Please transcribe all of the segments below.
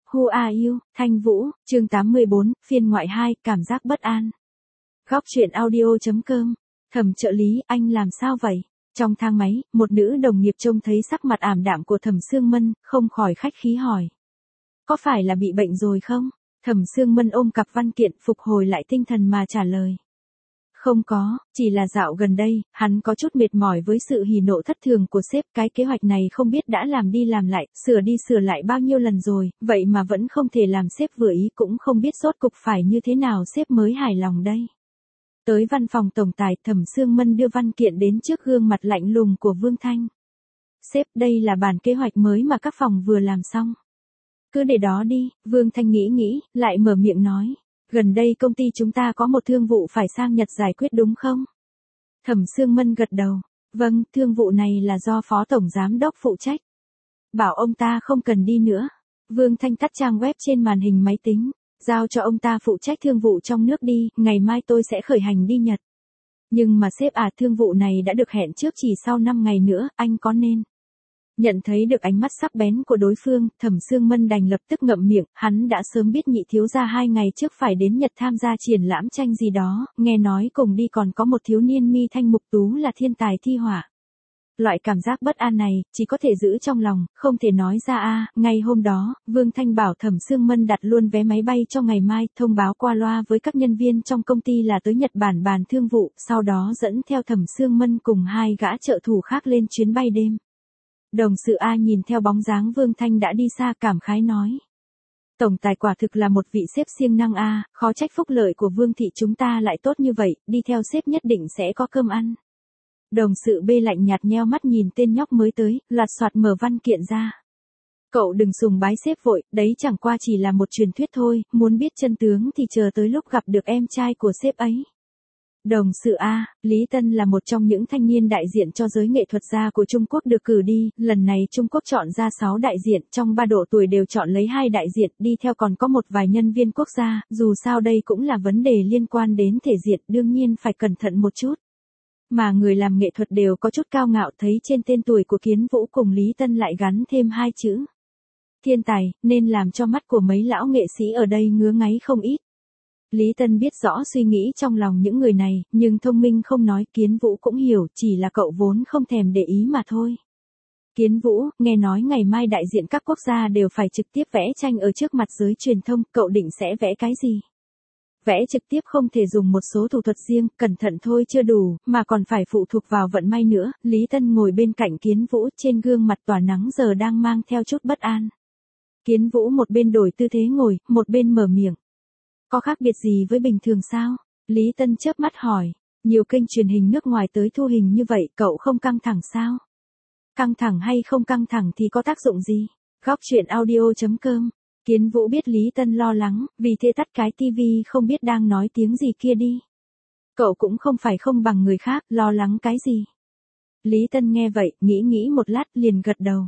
Who are you, Thanh Vũ, chương 84, phiên ngoại 2, cảm giác bất an. Góc truyện audio.com, Thẩm trợ lý, anh làm sao vậy? Trong thang máy, một nữ đồng nghiệp trông thấy sắc mặt ảm đạm của Thẩm Sương Mân, không khỏi khách khí hỏi. Có phải là bị bệnh rồi không? Thẩm Sương Mân ôm cặp văn kiện phục hồi lại tinh thần mà trả lời. Không có, chỉ là dạo gần đây, hắn có chút mệt mỏi với sự hỉ nộ thất thường của sếp. Cái kế hoạch này không biết đã làm đi làm lại, sửa đi sửa lại bao nhiêu lần rồi, vậy mà vẫn không thể làm sếp vừa ý, cũng không biết rốt cục phải như thế nào sếp mới hài lòng đây. Tới văn phòng tổng tài, Thẩm Sương Mân đưa văn kiện đến trước gương mặt lạnh lùng của Vương Thanh. Sếp, đây là bản kế hoạch mới mà các phòng vừa làm xong. Cứ để đó đi, Vương Thanh nghĩ, lại mở miệng nói. Gần đây công ty chúng ta có một thương vụ phải sang Nhật giải quyết đúng không? Thẩm Sương Mân gật đầu. Vâng, thương vụ này là do Phó Tổng Giám đốc phụ trách. Bảo ông ta không cần đi nữa. Vương Thanh tắt trang web trên màn hình máy tính. Giao cho ông ta phụ trách thương vụ trong nước đi, ngày mai tôi sẽ khởi hành đi Nhật. Nhưng mà sếp thương vụ này đã được hẹn trước chỉ sau 5 ngày nữa, anh có nên? Nhận thấy được ánh mắt sắc bén của đối phương, Thẩm Sương Mân đành lập tức ngậm miệng, hắn đã sớm biết nhị thiếu gia 2 ngày trước phải đến Nhật tham gia triển lãm tranh gì đó, nghe nói cùng đi còn có một thiếu niên mi thanh mục tú là thiên tài thi họa. Loại cảm giác bất an này, chỉ có thể giữ trong lòng, không thể nói ra Ngay hôm đó, Vương Thanh bảo Thẩm Sương Mân đặt luôn vé máy bay cho ngày mai, thông báo qua loa với các nhân viên trong công ty là tới Nhật Bản bàn thương vụ, sau đó dẫn theo Thẩm Sương Mân cùng 2 gã trợ thủ khác lên chuyến bay đêm. Đồng sự nhìn theo bóng dáng Vương Thanh đã đi xa cảm khái nói. Tổng tài quả thực là một vị sếp siêng năng khó trách phúc lợi của Vương thị chúng ta lại tốt như vậy, đi theo sếp nhất định sẽ có cơm ăn. Đồng sự B lạnh nhạt nheo mắt nhìn tên nhóc mới tới, loạt soạt mở văn kiện ra. Cậu đừng sùng bái sếp vội, đấy chẳng qua chỉ là một truyền thuyết thôi, muốn biết chân tướng thì chờ tới lúc gặp được em trai của sếp ấy. Đồng sự Lý Tân là một trong những thanh niên đại diện cho giới nghệ thuật gia của Trung Quốc được cử đi, lần này Trung Quốc chọn ra 6 đại diện, trong 3 độ tuổi đều chọn lấy 2 đại diện, đi theo còn có một vài nhân viên quốc gia, dù sao đây cũng là vấn đề liên quan đến thể diện, đương nhiên phải cẩn thận một chút. Mà người làm nghệ thuật đều có chút cao ngạo, thấy trên tên tuổi của Kiến Vũ cùng Lý Tân lại gắn thêm 2 chữ. Thiên tài, nên làm cho mắt của mấy lão nghệ sĩ ở đây ngứa ngáy không ít. Lý Tân biết rõ suy nghĩ trong lòng những người này, nhưng thông minh không nói, Kiến Vũ cũng hiểu, chỉ là cậu vốn không thèm để ý mà thôi. Kiến Vũ, nghe nói ngày mai đại diện các quốc gia đều phải trực tiếp vẽ tranh ở trước mặt giới truyền thông, cậu định sẽ vẽ cái gì? Vẽ trực tiếp không thể dùng một số thủ thuật riêng, cẩn thận thôi chưa đủ, mà còn phải phụ thuộc vào vận may nữa. Lý Tân ngồi bên cạnh Kiến Vũ, trên gương mặt tỏa nắng giờ đang mang theo chút bất an. Kiến Vũ một bên đổi tư thế ngồi, một bên mở miệng. Có khác biệt gì với bình thường sao? Lý Tân chớp mắt hỏi. Nhiều kênh truyền hình nước ngoài tới thu hình như vậy, cậu không căng thẳng sao? Căng thẳng hay không căng thẳng thì có tác dụng gì? Góc truyện audio.com. Kiến Vũ biết Lý Tân lo lắng, vì thế tắt cái tivi không biết đang nói tiếng gì kia đi. Cậu cũng không phải không bằng người khác, lo lắng cái gì? Lý Tân nghe vậy, nghĩ một lát, liền gật đầu.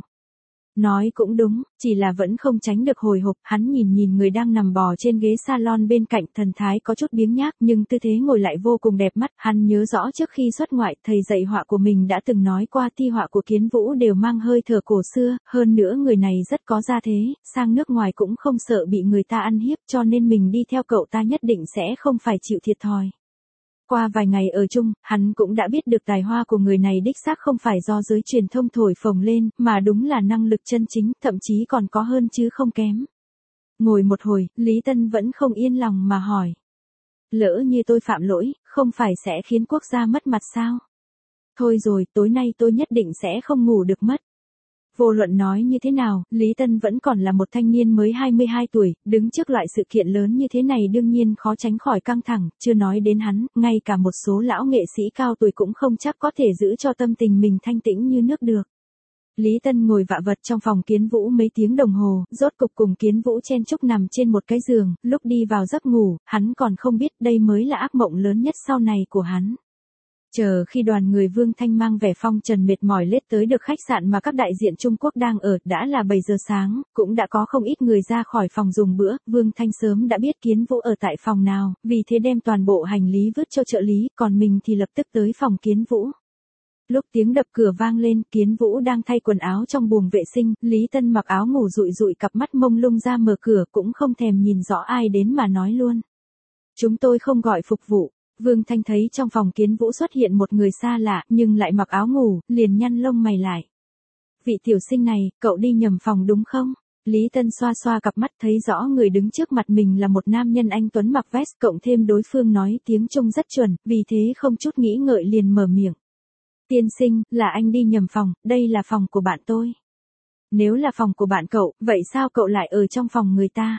Nói cũng đúng, chỉ là vẫn không tránh được hồi hộp, hắn nhìn người đang nằm bò trên ghế salon bên cạnh, thần thái có chút biếng nhác, nhưng tư thế ngồi lại vô cùng đẹp mắt, hắn nhớ rõ trước khi xuất ngoại, thầy dạy họa của mình đã từng nói qua thi họa của Kiến Vũ đều mang hơi thở cổ xưa, hơn nữa người này rất có gia thế, sang nước ngoài cũng không sợ bị người ta ăn hiếp, cho nên mình đi theo cậu ta nhất định sẽ không phải chịu thiệt thòi. Qua vài ngày ở chung, hắn cũng đã biết được tài hoa của người này đích xác không phải do giới truyền thông thổi phồng lên, mà đúng là năng lực chân chính, thậm chí còn có hơn chứ không kém. Ngồi một hồi, Lý Tân vẫn không yên lòng mà hỏi. Lỡ như tôi phạm lỗi, không phải sẽ khiến quốc gia mất mặt sao? Thôi rồi, tối nay tôi nhất định sẽ không ngủ được mất. Vô luận nói như thế nào, Lý Tân vẫn còn là một thanh niên mới 22 tuổi, đứng trước loại sự kiện lớn như thế này đương nhiên khó tránh khỏi căng thẳng, chưa nói đến hắn, ngay cả một số lão nghệ sĩ cao tuổi cũng không chắc có thể giữ cho tâm tình mình thanh tĩnh như nước được. Lý Tân ngồi vạ vật trong phòng Kiến Vũ mấy tiếng đồng hồ, rốt cục cùng Kiến Vũ chen chúc nằm trên một cái giường, lúc đi vào giấc ngủ, hắn còn không biết đây mới là ác mộng lớn nhất sau này của hắn. Chờ khi đoàn người Vương Thanh mang vẻ phong trần mệt mỏi lết tới được khách sạn mà các đại diện Trung Quốc đang ở, đã là 7 giờ sáng, cũng đã có không ít người ra khỏi phòng dùng bữa, Vương Thanh sớm đã biết Kiến Vũ ở tại phòng nào, vì thế đem toàn bộ hành lý vứt cho trợ lý, còn mình thì lập tức tới phòng Kiến Vũ. Lúc tiếng đập cửa vang lên, Kiến Vũ đang thay quần áo trong buồng vệ sinh, Lý Tân mặc áo ngủ dụi dụi cặp mắt mông lung ra mở cửa cũng không thèm nhìn rõ ai đến mà nói luôn. Chúng tôi không gọi phục vụ. Vương Thanh thấy trong phòng Kiến Vũ xuất hiện một người xa lạ nhưng lại mặc áo ngủ, liền nhăn lông mày lại. Vị tiểu sinh này, cậu đi nhầm phòng đúng không? Lý Tân xoa xoa cặp mắt thấy rõ người đứng trước mặt mình là một nam nhân anh tuấn mặc vest cộng thêm đối phương nói tiếng Trung rất chuẩn, vì thế không chút nghĩ ngợi liền mở miệng. Tiên sinh, là anh đi nhầm phòng, đây là phòng của bạn tôi. Nếu là phòng của bạn cậu, vậy sao cậu lại ở trong phòng người ta?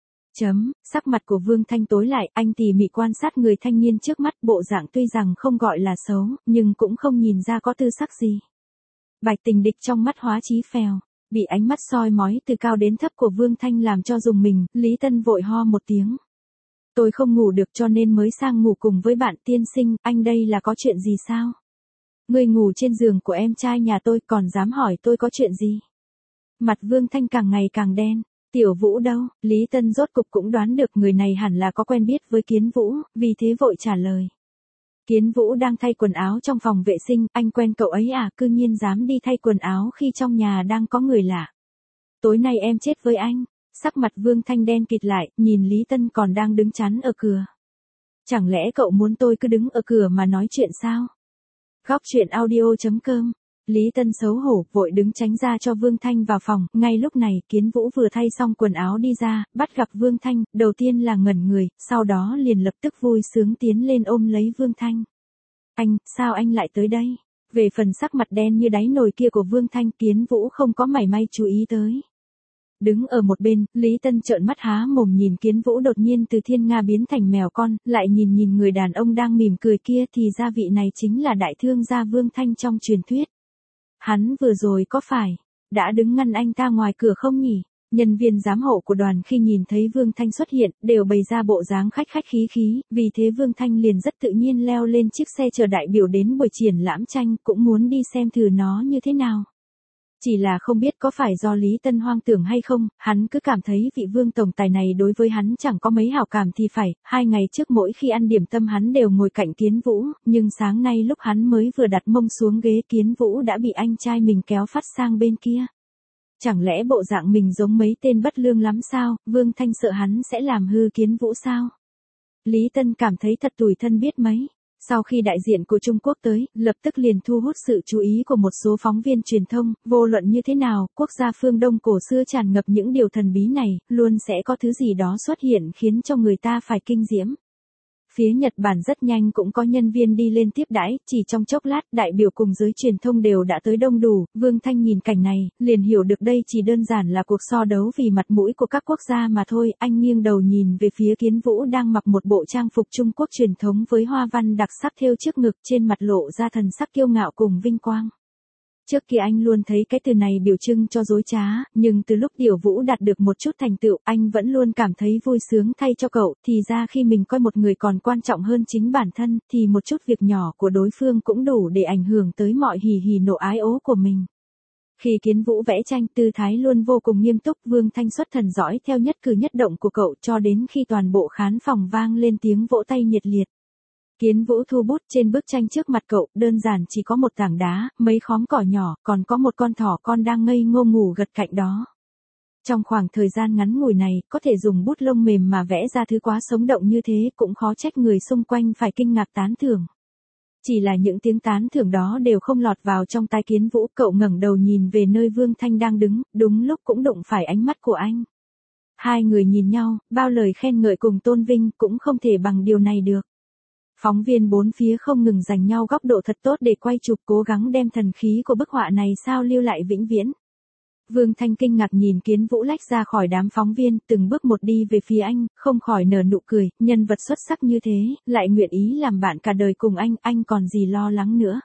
Sắc mặt của Vương Thanh tối lại, anh tỉ mỉ quan sát người thanh niên trước mắt, bộ dạng tuy rằng không gọi là xấu, nhưng cũng không nhìn ra có tư sắc gì. Bạch Tình Địch trong mắt hóa chí phèo, bị ánh mắt soi mói từ cao đến thấp của Vương Thanh làm cho rùng mình, Lý Tân vội ho một tiếng. Tôi không ngủ được cho nên mới sang ngủ cùng với bạn. Tiên sinh, anh đây là có chuyện gì sao? Người ngủ trên giường của em trai nhà tôi còn dám hỏi tôi có chuyện gì? Mặt Vương Thanh càng ngày càng đen. Tiểu Vũ đâu? Lý Tân rốt cục cũng đoán được người này hẳn là có quen biết với Kiến Vũ, vì thế vội trả lời. Kiến Vũ đang thay quần áo trong phòng vệ sinh, anh quen cậu ấy à? Cư nhiên dám đi thay quần áo khi trong nhà đang có người lạ. Tối nay em chết với anh. Sắc mặt Vương Thanh đen kịt lại, nhìn Lý Tân còn đang đứng chắn ở cửa. Chẳng lẽ cậu muốn tôi cứ đứng ở cửa mà nói chuyện sao? Góc chuyện audio.com. Lý Tân xấu hổ, vội đứng tránh ra cho Vương Thanh vào phòng, ngay lúc này, Kiến Vũ vừa thay xong quần áo đi ra, bắt gặp Vương Thanh, đầu tiên là ngẩn người, sau đó liền lập tức vui sướng tiến lên ôm lấy Vương Thanh. Anh, sao anh lại tới đây? Về phần sắc mặt đen như đáy nồi kia của Vương Thanh, Kiến Vũ không có mảy may chú ý tới. Đứng ở một bên, Lý Tân trợn mắt há mồm nhìn Kiến Vũ đột nhiên từ thiên nga biến thành mèo con, lại nhìn người đàn ông đang mỉm cười kia thì ra vị này chính là đại thương gia Vương Thanh trong truyền thuyết. Hắn vừa rồi có phải đã đứng ngăn anh ta ngoài cửa không nhỉ? Nhân viên giám hộ của đoàn khi nhìn thấy Vương Thanh xuất hiện, đều bày ra bộ dáng khách khí, vì thế Vương Thanh liền rất tự nhiên leo lên chiếc xe chờ đại biểu đến buổi triển lãm tranh, cũng muốn đi xem thử nó như thế nào. Chỉ là không biết có phải do Lý Tân hoang tưởng hay không, hắn cứ cảm thấy vị Vương tổng tài này đối với hắn chẳng có mấy hảo cảm thì phải. 2 ngày trước mỗi khi ăn điểm tâm hắn đều ngồi cạnh Kiến Vũ, nhưng sáng nay lúc hắn mới vừa đặt mông xuống ghế, Kiến Vũ đã bị anh trai mình kéo phát sang bên kia. Chẳng lẽ bộ dạng mình giống mấy tên bất lương lắm sao? Vương Thanh sợ hắn sẽ làm hư Kiến Vũ sao? Lý Tân cảm thấy thật tủi thân biết mấy. Sau khi đại diện của Trung Quốc tới, lập tức liền thu hút sự chú ý của một số phóng viên truyền thông, vô luận như thế nào, quốc gia phương Đông cổ xưa tràn ngập những điều thần bí này, luôn sẽ có thứ gì đó xuất hiện khiến cho người ta phải kinh diễm. Phía Nhật Bản rất nhanh cũng có nhân viên đi lên tiếp đãi, chỉ trong chốc lát, đại biểu cùng giới truyền thông đều đã tới đông đủ. Vương Thanh nhìn cảnh này, liền hiểu được đây chỉ đơn giản là cuộc so đấu vì mặt mũi của các quốc gia mà thôi. Anh nghiêng đầu nhìn về phía Kiến Vũ đang mặc một bộ trang phục Trung Quốc truyền thống với hoa văn đặc sắc thêu trước ngực, trên mặt lộ ra thần sắc kiêu ngạo cùng vinh quang. Trước kia anh luôn thấy cái từ này biểu trưng cho dối trá, nhưng từ lúc Tiểu Vũ đạt được một chút thành tựu, anh vẫn luôn cảm thấy vui sướng thay cho cậu, thì ra khi mình coi một người còn quan trọng hơn chính bản thân, thì một chút việc nhỏ của đối phương cũng đủ để ảnh hưởng tới mọi hỉ nộ ái ố của mình. Khi Kiến Vũ vẽ tranh, tư thái luôn vô cùng nghiêm túc, Vương Thanh xuất thần dõi theo nhất cử nhất động của cậu cho đến khi toàn bộ khán phòng vang lên tiếng vỗ tay nhiệt liệt. Kiến Vũ thu bút, trên bức tranh trước mặt cậu, đơn giản chỉ có một tảng đá, mấy khóm cỏ nhỏ, còn có một con thỏ con đang ngây ngô ngủ gật cạnh đó. Trong khoảng thời gian ngắn ngủi này, có thể dùng bút lông mềm mà vẽ ra thứ quá sống động như thế, cũng khó trách người xung quanh phải kinh ngạc tán thưởng. Chỉ là những tiếng tán thưởng đó đều không lọt vào trong tai Kiến Vũ, cậu ngẩng đầu nhìn về nơi Vương Thanh đang đứng, đúng lúc cũng đụng phải ánh mắt của anh. Hai người nhìn nhau, bao lời khen ngợi cùng tôn vinh cũng không thể bằng điều này được. Phóng viên bốn phía không ngừng giành nhau góc độ thật tốt để quay chụp, cố gắng đem thần khí của bức họa này sao lưu lại vĩnh viễn. Vương Thanh kinh ngạc nhìn Kiến Vũ lách ra khỏi đám phóng viên, từng bước một đi về phía anh, không khỏi nở nụ cười, nhân vật xuất sắc như thế, lại nguyện ý làm bạn cả đời cùng anh còn gì lo lắng nữa.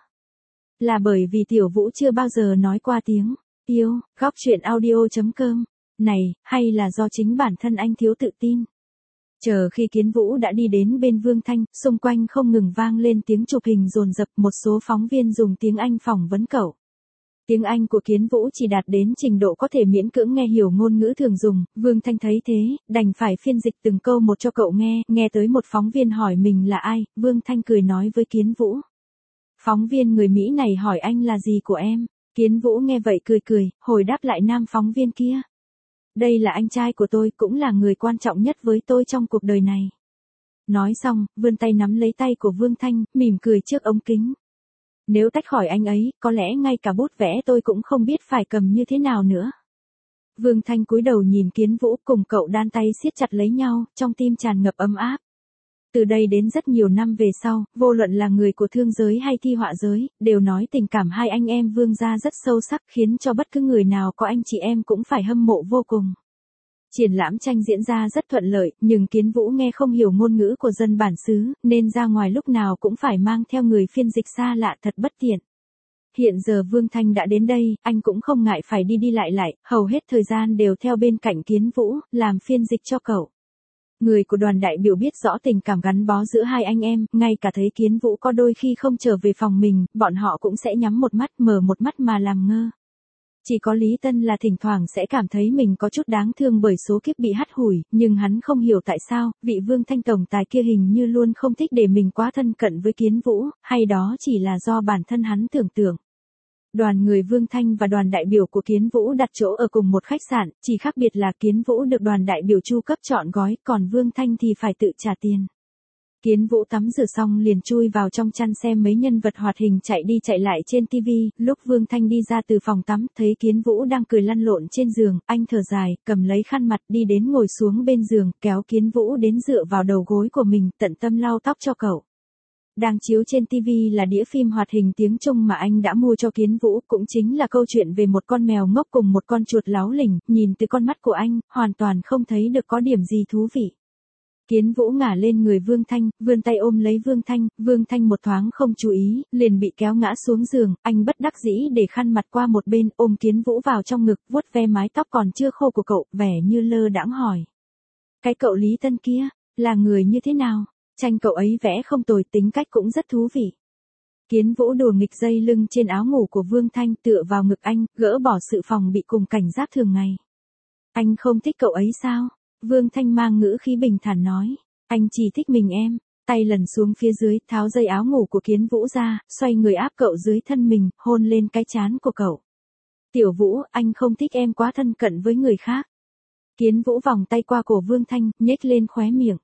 Là bởi vì Tiểu Vũ chưa bao giờ nói qua tiếng yêu. Góc chuyện audio.com. Này, hay là do chính bản thân anh thiếu tự tin? Chờ khi Kiến Vũ đã đi đến bên Vương Thanh, xung quanh không ngừng vang lên tiếng chụp hình dồn dập, một số phóng viên dùng tiếng Anh phỏng vấn cậu. Tiếng Anh của Kiến Vũ chỉ đạt đến trình độ có thể miễn cưỡng nghe hiểu ngôn ngữ thường dùng, Vương Thanh thấy thế, đành phải phiên dịch từng câu một cho cậu nghe tới một phóng viên hỏi mình là ai, Vương Thanh cười nói với Kiến Vũ. Phóng viên người Mỹ này hỏi anh là gì của em. Kiến Vũ nghe vậy cười cười, hồi đáp lại nam phóng viên kia. Đây là anh trai của tôi, cũng là người quan trọng nhất với tôi trong cuộc đời này. Nói xong, vươn tay nắm lấy tay của Vương Thanh, mỉm cười trước ống kính. Nếu tách khỏi anh ấy, có lẽ ngay cả bút vẽ tôi cũng không biết phải cầm như thế nào nữa. Vương Thanh cúi đầu nhìn Kiến Vũ, cùng cậu đan tay siết chặt lấy nhau, trong tim tràn ngập ấm áp. Từ đây đến rất nhiều năm về sau, vô luận là người của thương giới hay thi họa giới, đều nói tình cảm hai anh em Vương gia rất sâu sắc, khiến cho bất cứ người nào có anh chị em cũng phải hâm mộ vô cùng. Triển lãm tranh diễn ra rất thuận lợi, nhưng Kiến Vũ nghe không hiểu ngôn ngữ của dân bản xứ, nên ra ngoài lúc nào cũng phải mang theo người phiên dịch xa lạ, thật bất tiện. Hiện giờ Vương Thanh đã đến đây, anh cũng không ngại phải đi đi lại, hầu hết thời gian đều theo bên cạnh Kiến Vũ, làm phiên dịch cho cậu. Người của đoàn đại biểu biết rõ tình cảm gắn bó giữa hai anh em, ngay cả thấy Kiến Vũ có đôi khi không trở về phòng mình, bọn họ cũng sẽ nhắm một mắt mở một mắt mà làm ngơ. Chỉ có Lý Tân là thỉnh thoảng sẽ cảm thấy mình có chút đáng thương bởi số kiếp bị hắt hủi, nhưng hắn không hiểu tại sao, vị Vương Thanh tổng tài kia hình như luôn không thích để mình quá thân cận với Kiến Vũ, hay đó chỉ là do bản thân hắn tưởng tượng. Đoàn người Vương Thanh và đoàn đại biểu của Kiến Vũ đặt chỗ ở cùng một khách sạn, chỉ khác biệt là Kiến Vũ được đoàn đại biểu chu cấp trọn gói, còn Vương Thanh thì phải tự trả tiền. Kiến Vũ tắm rửa xong liền chui vào trong chăn xem mấy nhân vật hoạt hình chạy đi chạy lại trên TV, lúc Vương Thanh đi ra từ phòng tắm, thấy Kiến Vũ đang cười lăn lộn trên giường, anh thở dài, cầm lấy khăn mặt đi đến ngồi xuống bên giường, kéo Kiến Vũ đến dựa vào đầu gối của mình, tận tâm lau tóc cho cậu. Đang chiếu trên TV là đĩa phim hoạt hình tiếng Trung mà anh đã mua cho Kiến Vũ, cũng chính là câu chuyện về một con mèo ngốc cùng một con chuột láu lỉnh, nhìn từ con mắt của anh, hoàn toàn không thấy được có điểm gì thú vị. Kiến Vũ ngả lên người Vương Thanh, vươn tay ôm lấy Vương Thanh một thoáng không chú ý, liền bị kéo ngã xuống giường, anh bất đắc dĩ để khăn mặt qua một bên, ôm Kiến Vũ vào trong ngực, vuốt ve mái tóc còn chưa khô của cậu, vẻ như lơ đãng hỏi. Cái cậu Lý Tân kia, là người như thế nào? Tranh cậu ấy vẽ không tồi, tính cách cũng rất thú vị. Kiến Vũ đùa nghịch dây lưng trên áo ngủ của Vương Thanh, tựa vào ngực anh, gỡ bỏ sự phòng bị cùng cảnh giác thường ngày. Anh không thích cậu ấy sao? Vương Thanh mang ngữ khí bình thản nói. Anh chỉ thích mình em. Tay lần xuống phía dưới, tháo dây áo ngủ của Kiến Vũ ra, xoay người áp cậu dưới thân mình, hôn lên cái trán của cậu. Tiểu Vũ, anh không thích em quá thân cận với người khác. Kiến Vũ vòng tay qua cổ Vương Thanh, nhếch lên khóe miệng.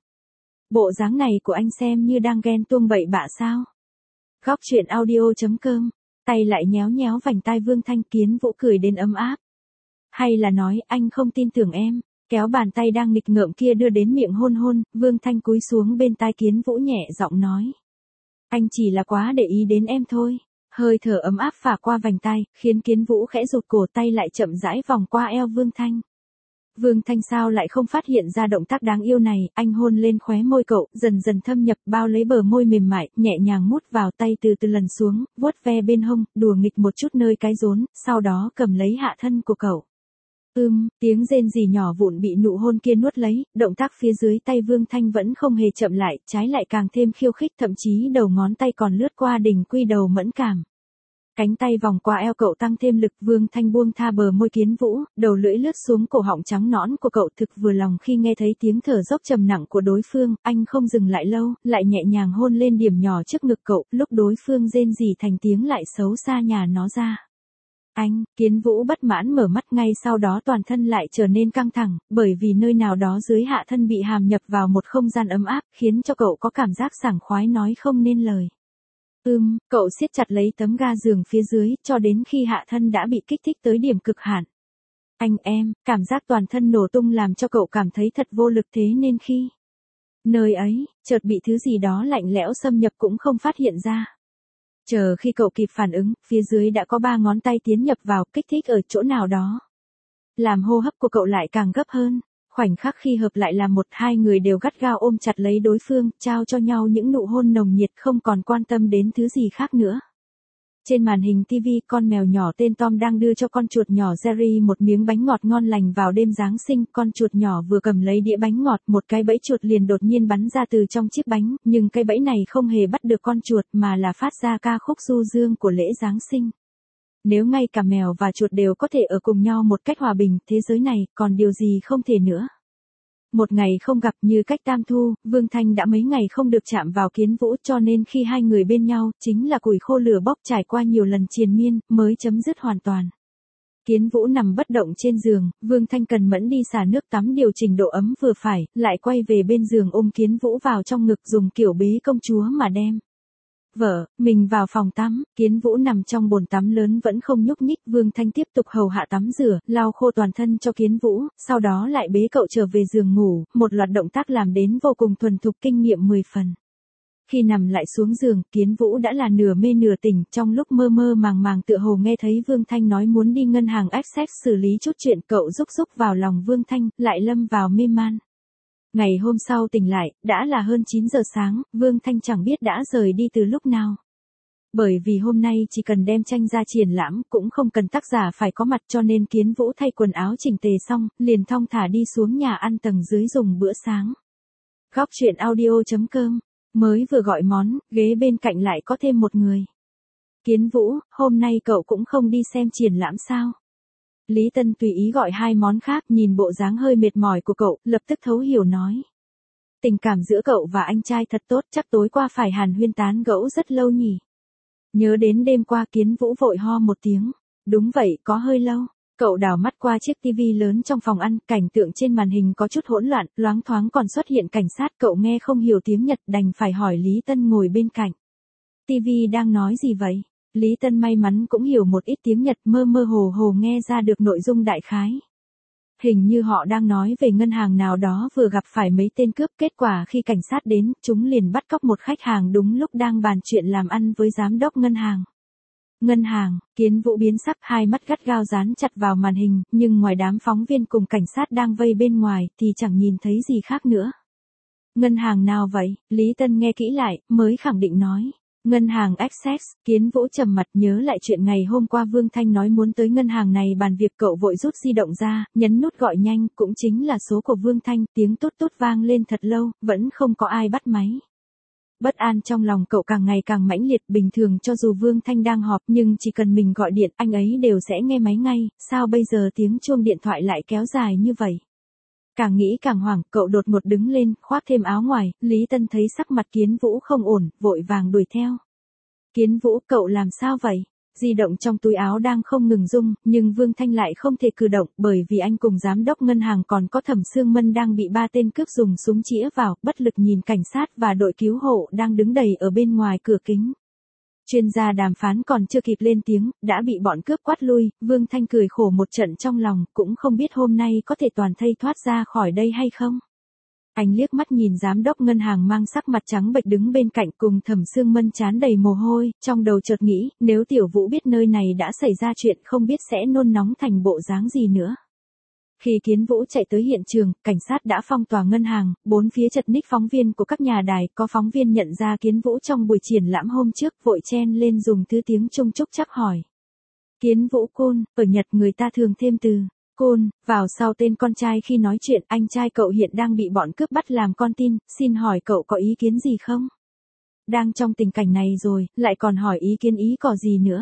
Bộ dáng này của anh xem như đang ghen tuông bậy bạ sao? Góc truyện audio.com. Tay lại nhéo nhéo vành tai Vương Thanh. Kiến Vũ cười đến ấm áp. Hay là nói anh không tin tưởng em? Kéo bàn tay đang nghịch ngợm kia đưa đến miệng hôn, Vương Thanh cúi xuống bên tai Kiến Vũ nhẹ giọng nói. Anh chỉ là quá để ý đến em thôi. Hơi thở ấm áp phả qua vành tai, khiến Kiến Vũ khẽ rụt cổ, tay lại chậm rãi vòng qua eo Vương Thanh. Vương Thanh sao lại không phát hiện ra động tác đáng yêu này, anh hôn lên khóe môi cậu, dần dần thâm nhập, bao lấy bờ môi mềm mại, nhẹ nhàng mút vào, tay từ từ lần xuống, vuốt ve bên hông, đùa nghịch một chút nơi cái rốn, sau đó cầm lấy hạ thân của cậu. Tiếng rên rỉ nhỏ vụn bị nụ hôn kia nuốt lấy, động tác phía dưới tay Vương Thanh vẫn không hề chậm lại, trái lại càng thêm khiêu khích, thậm chí đầu ngón tay còn lướt qua đỉnh quy đầu mẫn cảm. Cánh tay vòng qua eo cậu tăng thêm lực, Vương Thanh buông tha bờ môi Kiến Vũ, đầu lưỡi lướt xuống cổ họng trắng nõn của cậu, thực vừa lòng khi nghe thấy tiếng thở dốc trầm nặng của đối phương, anh không dừng lại lâu, lại nhẹ nhàng hôn lên điểm nhỏ trước ngực cậu, lúc đối phương rên rỉ thành tiếng lại xấu xa nhà nó ra. Anh, Kiến Vũ bất mãn mở mắt, ngay sau đó toàn thân lại trở nên căng thẳng, bởi vì nơi nào đó dưới hạ thân bị hàm nhập vào một không gian ấm áp, khiến cho cậu có cảm giác sảng khoái nói không nên lời. Cậu siết chặt lấy tấm ga giường phía dưới, cho đến khi hạ thân đã bị kích thích tới điểm cực hạn. Em, cảm giác toàn thân nổ tung làm cho cậu cảm thấy thật vô lực, thế nên khi nơi ấy, chợt bị thứ gì đó lạnh lẽo xâm nhập cũng không phát hiện ra. Chờ khi cậu kịp phản ứng, phía dưới đã có 3 ngón tay tiến nhập vào, kích thích ở chỗ nào đó. Làm hô hấp của cậu lại càng gấp hơn. Khoảnh khắc khi hợp lại là hai người đều gắt gao ôm chặt lấy đối phương, trao cho nhau những nụ hôn nồng nhiệt, không còn quan tâm đến thứ gì khác nữa. Trên màn hình TV, con mèo nhỏ tên Tom đang đưa cho con chuột nhỏ Jerry một miếng bánh ngọt ngon lành vào đêm Giáng sinh. Con chuột nhỏ vừa cầm lấy đĩa bánh ngọt, một cái bẫy chuột liền đột nhiên bắn ra từ trong chiếc bánh, nhưng cái bẫy này không hề bắt được con chuột mà là phát ra ca khúc du dương của lễ Giáng sinh. Nếu ngay cả mèo và chuột đều có thể ở cùng nhau một cách hòa bình, thế giới này còn điều gì không thể nữa. Một ngày không gặp như cách tam thu, Vương Thanh đã mấy ngày không được chạm vào Kiến Vũ cho nên khi hai người bên nhau, chính là củi khô lửa bốc trải qua nhiều lần triền miên, mới chấm dứt hoàn toàn. Kiến Vũ nằm bất động trên giường, Vương Thanh cần mẫn đi xả nước tắm điều chỉnh độ ấm vừa phải, lại quay về bên giường ôm Kiến Vũ vào trong ngực dùng kiểu bế công chúa mà đem. Mình vào phòng tắm, Kiến Vũ nằm trong bồn tắm lớn vẫn không nhúc nhích, Vương Thanh tiếp tục hầu hạ tắm rửa, lau khô toàn thân cho Kiến Vũ, sau đó lại bế cậu trở về giường ngủ, một loạt động tác làm đến vô cùng thuần thục kinh nghiệm 10 phần. Khi nằm lại xuống giường, Kiến Vũ đã là nửa mê nửa tỉnh, trong lúc mơ mơ màng màng tựa hồ nghe thấy Vương Thanh nói muốn đi ngân hàng Access xử lý chút chuyện, cậu rúc vào lòng Vương Thanh, lại lâm vào mê man. Ngày hôm sau tỉnh lại, đã là hơn 9 giờ sáng, Vương Thanh chẳng biết đã rời đi từ lúc nào. Bởi vì hôm nay chỉ cần đem tranh ra triển lãm, cũng không cần tác giả phải có mặt cho nên Kiến Vũ thay quần áo chỉnh tề xong, liền thong thả đi xuống nhà ăn tầng dưới dùng bữa sáng. Góc truyện audio.com, mới vừa gọi món, ghế bên cạnh lại có thêm một người. Kiến Vũ, hôm nay cậu cũng không đi xem triển lãm sao? Lý Tân tùy ý gọi hai món khác, nhìn bộ dáng hơi mệt mỏi của cậu, lập tức thấu hiểu nói. Tình cảm giữa cậu và anh trai thật tốt, chắc tối qua phải hàn huyên tán gẫu rất lâu nhỉ. Nhớ đến đêm qua, Kiến Vũ vội ho một tiếng. Đúng vậy, có hơi lâu. Cậu đảo mắt qua chiếc tivi lớn trong phòng ăn, cảnh tượng trên màn hình có chút hỗn loạn, loáng thoáng còn xuất hiện cảnh sát, cậu nghe không hiểu tiếng Nhật đành phải hỏi Lý Tân ngồi bên cạnh. Tivi đang nói gì vậy? Lý Tân may mắn cũng hiểu một ít tiếng Nhật, mơ mơ hồ hồ nghe ra được nội dung đại khái. Hình như họ đang nói về ngân hàng nào đó vừa gặp phải mấy tên cướp, kết quả khi cảnh sát đến, chúng liền bắt cóc một khách hàng đúng lúc đang bàn chuyện làm ăn với giám đốc ngân hàng. Ngân hàng, Kiến Vũ biến sắc, hai mắt gắt gao dán chặt vào màn hình, nhưng ngoài đám phóng viên cùng cảnh sát đang vây bên ngoài thì chẳng nhìn thấy gì khác nữa. Ngân hàng nào vậy? Lý Tân nghe kỹ lại, mới khẳng định nói. Ngân hàng Access. Kiến Vũ trầm mặt nhớ lại chuyện ngày hôm qua Vương Thanh nói muốn tới ngân hàng này bàn việc, cậu vội rút di động ra, nhấn nút gọi nhanh, cũng chính là số của Vương Thanh, tiếng tút tút vang lên thật lâu, vẫn không có ai bắt máy. Bất an trong lòng cậu càng ngày càng mãnh liệt, bình thường cho dù Vương Thanh đang họp nhưng chỉ cần mình gọi điện, anh ấy đều sẽ nghe máy ngay, sao bây giờ tiếng chuông điện thoại lại kéo dài như vậy? Càng nghĩ càng hoảng, cậu đột ngột đứng lên, khoác thêm áo ngoài, Lý Tân thấy sắc mặt Kiến Vũ không ổn, vội vàng đuổi theo. Kiến Vũ, cậu làm sao vậy? Di động trong túi áo đang không ngừng rung, nhưng Vương Thanh lại không thể cử động, bởi vì anh cùng giám đốc ngân hàng còn có Thẩm Sương Mân đang bị ba tên cướp dùng súng chĩa vào, bất lực nhìn cảnh sát và đội cứu hộ đang đứng đầy ở bên ngoài cửa kính. Chuyên gia đàm phán còn chưa kịp lên tiếng, đã bị bọn cướp quát lui, Vương Thanh cười khổ một trận trong lòng, cũng không biết hôm nay có thể toàn thây thoát ra khỏi đây hay không. Anh liếc mắt nhìn giám đốc ngân hàng mang sắc mặt trắng bệch đứng bên cạnh cùng Thẩm Sương Mân trán đầy mồ hôi, trong đầu chợt nghĩ, nếu Tiểu Vũ biết nơi này đã xảy ra chuyện không biết sẽ nôn nóng thành bộ dáng gì nữa. Khi Kiến Vũ chạy tới hiện trường, cảnh sát đã phong tỏa ngân hàng, bốn phía chật ních phóng viên của các nhà đài, có phóng viên nhận ra Kiến Vũ trong buổi triển lãm hôm trước, vội chen lên dùng thứ tiếng Trung trúc chắc hỏi. Kiến Vũ Côn, ở Nhật người ta thường thêm từ Côn vào sau tên con trai khi nói chuyện, anh trai cậu hiện đang bị bọn cướp bắt làm con tin, xin hỏi cậu có ý kiến gì không? Đang trong tình cảnh này rồi, lại còn hỏi ý kiến ý có gì nữa?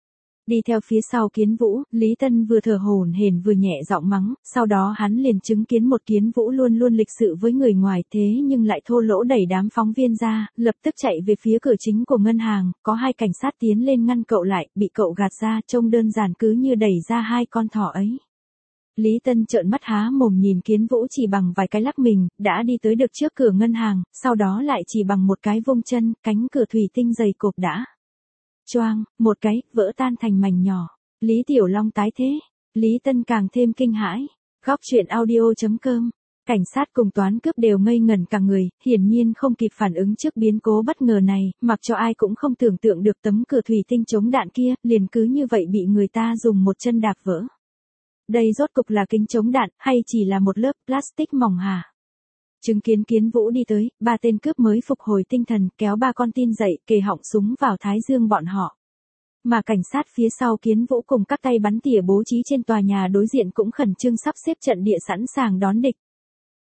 Đi theo phía sau Kiến Vũ, Lý Tân vừa thở hổn hển vừa nhẹ giọng mắng, sau đó hắn liền chứng kiến một Kiến Vũ luôn luôn lịch sự với người ngoài thế nhưng lại thô lỗ đẩy đám phóng viên ra, lập tức chạy về phía cửa chính của ngân hàng, có hai cảnh sát tiến lên ngăn cậu lại, bị cậu gạt ra, trông đơn giản cứ như đẩy ra hai con thỏ ấy. Lý Tân trợn mắt há mồm nhìn Kiến Vũ chỉ bằng vài cái lắc mình, đã đi tới được trước cửa ngân hàng, sau đó lại chỉ bằng một cái vung chân, cánh cửa thủy tinh dày cộp đã choang, một cái, vỡ tan thành mảnh nhỏ. Lý Tiểu Long tái thế. Lý Tân càng thêm kinh hãi. Góc truyện audio.com. Cảnh sát cùng toán cướp đều ngây ngẩn cả người, hiển nhiên không kịp phản ứng trước biến cố bất ngờ này, mặc cho ai cũng không tưởng tượng được tấm cửa thủy tinh chống đạn kia, liền cứ như vậy bị người ta dùng một chân đạp vỡ. Đây rốt cục là kính chống đạn, hay chỉ là một lớp plastic mỏng hả? Chứng kiến Kiến Vũ đi tới, ba tên cướp mới phục hồi tinh thần, kéo ba con tin dậy, kề họng súng vào thái dương bọn họ. Mà cảnh sát phía sau Kiến Vũ cùng các tay bắn tỉa bố trí trên tòa nhà đối diện cũng khẩn trương sắp xếp trận địa sẵn sàng đón địch.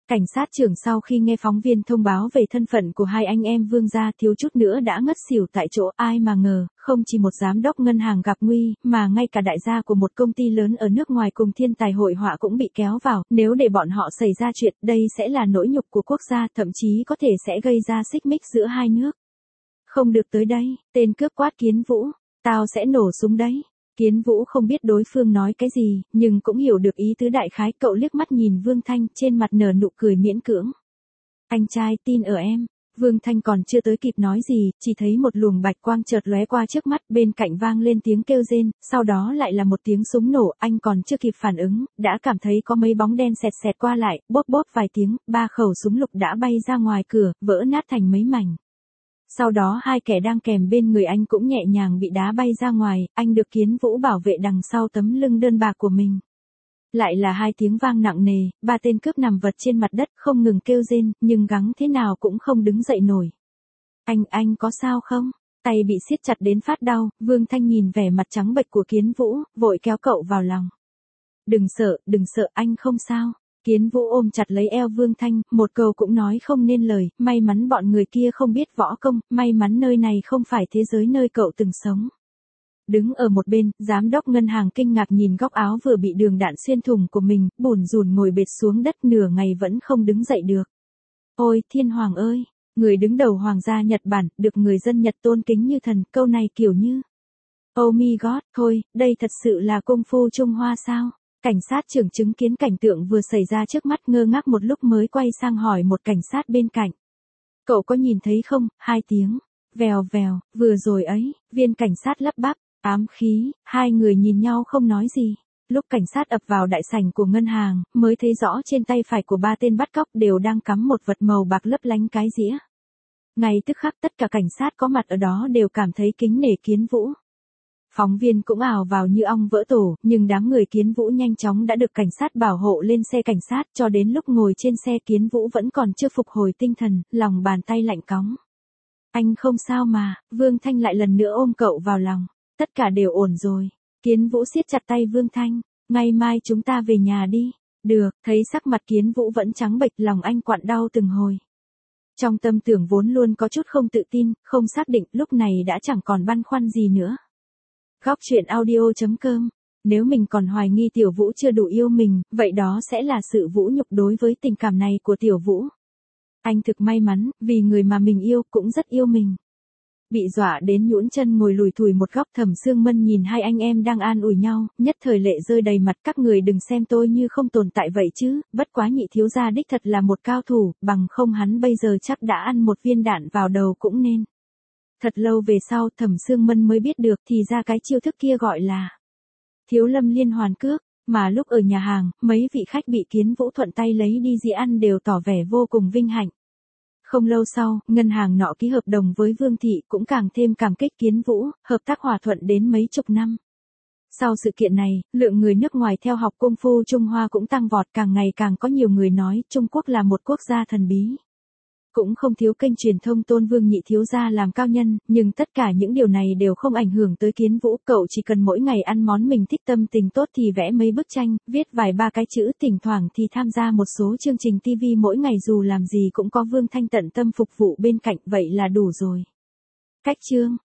Cảnh sát trưởng sau khi nghe phóng viên thông báo về thân phận của hai anh em Vương gia thiếu chút nữa đã ngất xỉu tại chỗ, ai mà ngờ, không chỉ một giám đốc ngân hàng gặp nguy, mà ngay cả đại gia của một công ty lớn ở nước ngoài cùng thiên tài hội họa cũng bị kéo vào, nếu để bọn họ xảy ra chuyện, đây sẽ là nỗi nhục của quốc gia, thậm chí có thể sẽ gây ra xích mích giữa hai nước. Không được tới đây, tên cướp quát Kiến Vũ, tao sẽ nổ súng đấy. Kiến Vũ không biết đối phương nói cái gì, nhưng cũng hiểu được ý tứ đại khái, cậu liếc mắt nhìn Vương Thanh, trên mặt nở nụ cười miễn cưỡng. Anh trai tin ở em. Vương Thanh còn chưa tới kịp nói gì, chỉ thấy một luồng bạch quang chợt lóe qua trước mắt, bên cạnh vang lên tiếng kêu rên, sau đó lại là một tiếng súng nổ, anh còn chưa kịp phản ứng, đã cảm thấy có mấy bóng đen xẹt xẹt qua lại, bốp bốp vài tiếng, 3 khẩu súng lục đã bay ra ngoài cửa, vỡ nát thành mấy mảnh. Sau đó hai kẻ đang kèm bên người anh cũng nhẹ nhàng bị đá bay ra ngoài, anh được Kiến Vũ bảo vệ đằng sau tấm lưng đơn bạc của mình. Lại là 2 tiếng vang nặng nề, 3 tên cướp nằm vật trên mặt đất không ngừng kêu rên, nhưng gắng thế nào cũng không đứng dậy nổi. Anh có sao không? Tay bị siết chặt đến phát đau, Vương Thanh nhìn vẻ mặt trắng bệch của Kiến Vũ, vội kéo cậu vào lòng. Đừng sợ, anh không sao. Kiến Vũ ôm chặt lấy eo Vương Thanh, một câu cũng nói không nên lời, may mắn bọn người kia không biết võ công, may mắn nơi này không phải thế giới nơi cậu từng sống. Đứng ở một bên, giám đốc ngân hàng kinh ngạc nhìn góc áo vừa bị đường đạn xuyên thủng của mình, bủn rủn ngồi bệt xuống đất nửa ngày vẫn không đứng dậy được. Ôi, thiên hoàng ơi! Người đứng đầu hoàng gia Nhật Bản, được người dân Nhật tôn kính như thần, câu này kiểu như Oh my god, thôi, đây thật sự là công phu Trung Hoa sao? Cảnh sát trưởng chứng kiến cảnh tượng vừa xảy ra trước mắt ngơ ngác một lúc mới quay sang hỏi một cảnh sát bên cạnh. Cậu có nhìn thấy không? 2 tiếng. Vèo vèo, vừa rồi ấy, viên cảnh sát lắp bắp, ám khí, hai người nhìn nhau không nói gì. Lúc cảnh sát ập vào đại sảnh của ngân hàng, mới thấy rõ trên tay phải của 3 tên bắt cóc đều đang cắm một vật màu bạc lấp lánh cái dĩa. Ngay tức khắc tất cả cảnh sát có mặt ở đó đều cảm thấy kính nể Kiến Vũ. Phóng viên cũng ào vào như ong vỡ tổ, nhưng đám người Kiến Vũ nhanh chóng đã được cảnh sát bảo hộ lên xe cảnh sát, cho đến lúc ngồi trên xe Kiến Vũ vẫn còn chưa phục hồi tinh thần, lòng bàn tay lạnh cóng. Anh không sao mà, Vương Thanh lại lần nữa ôm cậu vào lòng. Tất cả đều ổn rồi. Kiến Vũ siết chặt tay Vương Thanh, ngày mai chúng ta về nhà đi. Được, thấy sắc mặt Kiến Vũ vẫn trắng bệch, lòng anh quặn đau từng hồi. Trong tâm tưởng vốn luôn có chút không tự tin, không xác định, lúc này đã chẳng còn băn khoăn gì nữa. Góc truyện audio.com. Nếu mình còn hoài nghi Tiểu Vũ chưa đủ yêu mình, vậy đó sẽ là sự vũ nhục đối với tình cảm này của Tiểu Vũ. Anh thực may mắn, vì người mà mình yêu cũng rất yêu mình. Bị dọa đến nhũn chân ngồi lùi thủi một góc, Thẩm Sương Mân nhìn hai anh em đang an ủi nhau, nhất thời lệ rơi đầy mặt. Các người đừng xem tôi như không tồn tại vậy chứ, bất quá Nhị thiếu gia đích thật là một cao thủ, bằng không hắn bây giờ chắc đã ăn một viên đạn vào đầu cũng nên. Thật lâu về sau Thẩm Sương Mân mới biết được thì ra cái chiêu thức kia gọi là Thiếu Lâm liên hoàn cước, mà lúc ở nhà hàng, mấy vị khách bị Kiến Vũ thuận tay lấy đi dĩa ăn đều tỏ vẻ vô cùng vinh hạnh. Không lâu sau, ngân hàng nọ ký hợp đồng với Vương Thị cũng càng thêm cảm kích Kiến Vũ, hợp tác hòa thuận đến mấy chục năm. Sau sự kiện này, lượng người nước ngoài theo học công phu Trung Hoa cũng tăng vọt, càng ngày càng có nhiều người nói Trung Quốc là một quốc gia thần bí. Cũng không thiếu kênh truyền thông tôn Vương Nhị thiếu gia làm cao nhân, nhưng tất cả những điều này đều không ảnh hưởng tới Kiến Vũ, cậu chỉ cần mỗi ngày ăn món mình thích, tâm tình tốt thì vẽ mấy bức tranh, viết vài ba cái chữ, thỉnh thoảng thì tham gia một số chương trình TV, mỗi ngày dù làm gì cũng có Vương Thanh tận tâm phục vụ bên cạnh, vậy là đủ rồi. Cách chương